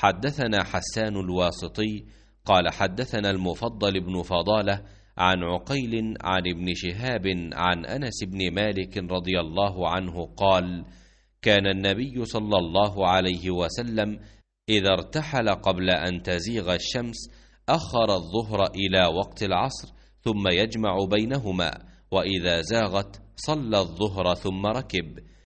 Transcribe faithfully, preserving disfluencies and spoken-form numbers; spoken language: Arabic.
حدثنا حسان الواسطي قال حدثنا المفضل بن فضالة عن عقيل عن ابن شهاب عن أنس بن مالك رضي الله عنه قال: كان النبي صلى الله عليه وسلم إذا ارتحل قبل أن تزيغ الشمس أخر الظهر إلى وقت العصر ثم يجمع بينهما، وإذا زاغت صلى الظهر ثم ركب.